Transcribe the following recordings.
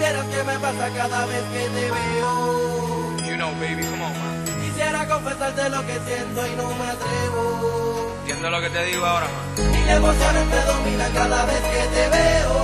supieras qué me pasa cada vez que te veo. You know, baby, come on, man. Quisiera confesarte lo que siento y no me atrevo. ¿Entiendes lo que te digo ahora, man? Y la emoción me domina cada vez que te veo.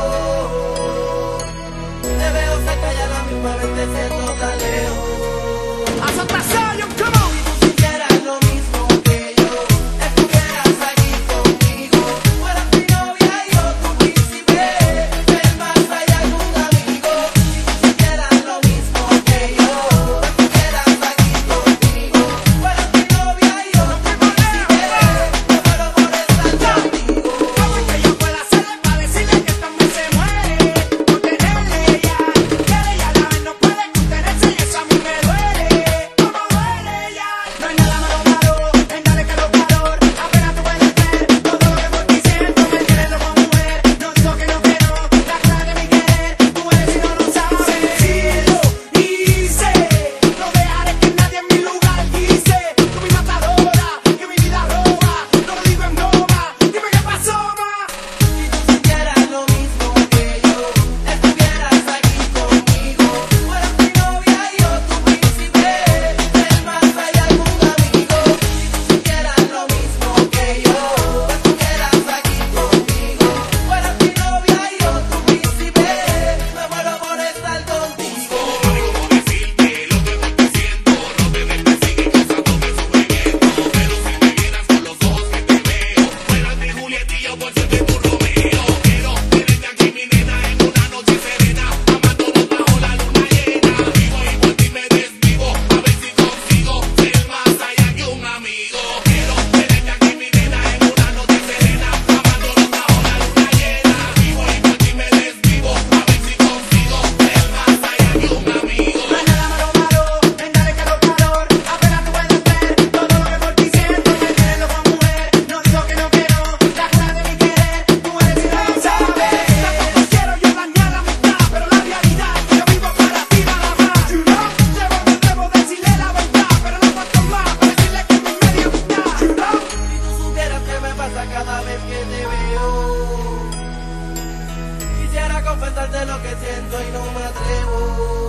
Te veo cerca y a la misma vez te siento tan lejos. Haz otra Zion, come on. Si tú sintieras lo mismo que yo, estuvieras aquí conmigo. Fueras mi novia y yo tu príncipe, ser más allá que un amigo. Si tú sintieras lo mismo que yo, estuvieras aquí conmigo. Fueras mi novia y yo tu príncipe, me muero por estar contigo. ¿Cómo es que yo puedo hacerle para decirle que también se muere? Por tenerle ella, quiere y a la vez no puede contenerse y eso a mí me duele. ¿Cómo duele ya? No hay nada malo en darle calor. Apenas tú puedes ver todo lo que por ti siento. Me tienes loco, mujer. No digo que no quiero, la clave de mi querer. Tú eres y no lo sabes. Sencillo, hice. No dejaré que nadie en mi lugar quise. Tú mi matadora, que mi vida roba. No lo digo en broma. Dime qué pasó, ma. Si tú sintieras lo mismo que yo, estuvieras aquí conmigo. Fueras mi novia y yo tu príncipe, ser más allá que un amigo. Si tú sintieras lo mismo que yo, estuvieras aquí conmigo. Fueras mi novia y yo tu príncipe, me muero por estar contigo. No hay nada malo en darle calor. Apenas tú puedes ver todo lo que por ti siento. Me tienes loco, mujer. No digo que no quiero, la clave de mi querer. Tú eres y no lo sabes. Tampoco quiero yo dañar la amistad, pero la realidad es que yo vivo para ti nada más. You know, debo decirle la verdad, pero no cuento más para decirle que mi media amistad. You know. Si tú supieras qué me pasa cada vez que te veo. Quisiera confesarte lo que siento y no me atrevo.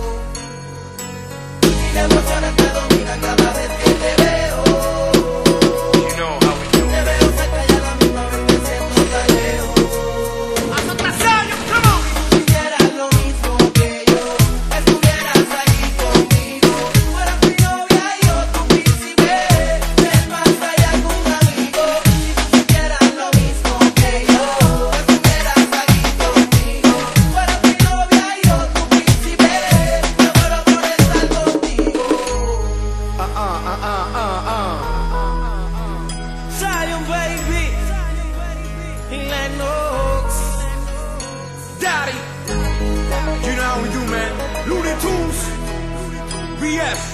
Y las emociones te dominan cada vez que te veo. You know how we do. Te veo cerca y a la misma vez te siento tan lejos. Haz otra Zion, come on. Si tú sintieras lo mismo que yo, estuvieras aquí conmigo. Fueras mi novia y yo tu príncipe, ser más allá que un amigo. Si tú sintieras lo mismo que yo, estuvieras aquí conmigo. Fueras mi novia y yo tu príncipe, me muero por estar contigo. Zion, baby. Lennox. Daddy. You know how we do, man. Looney Tunes. BF.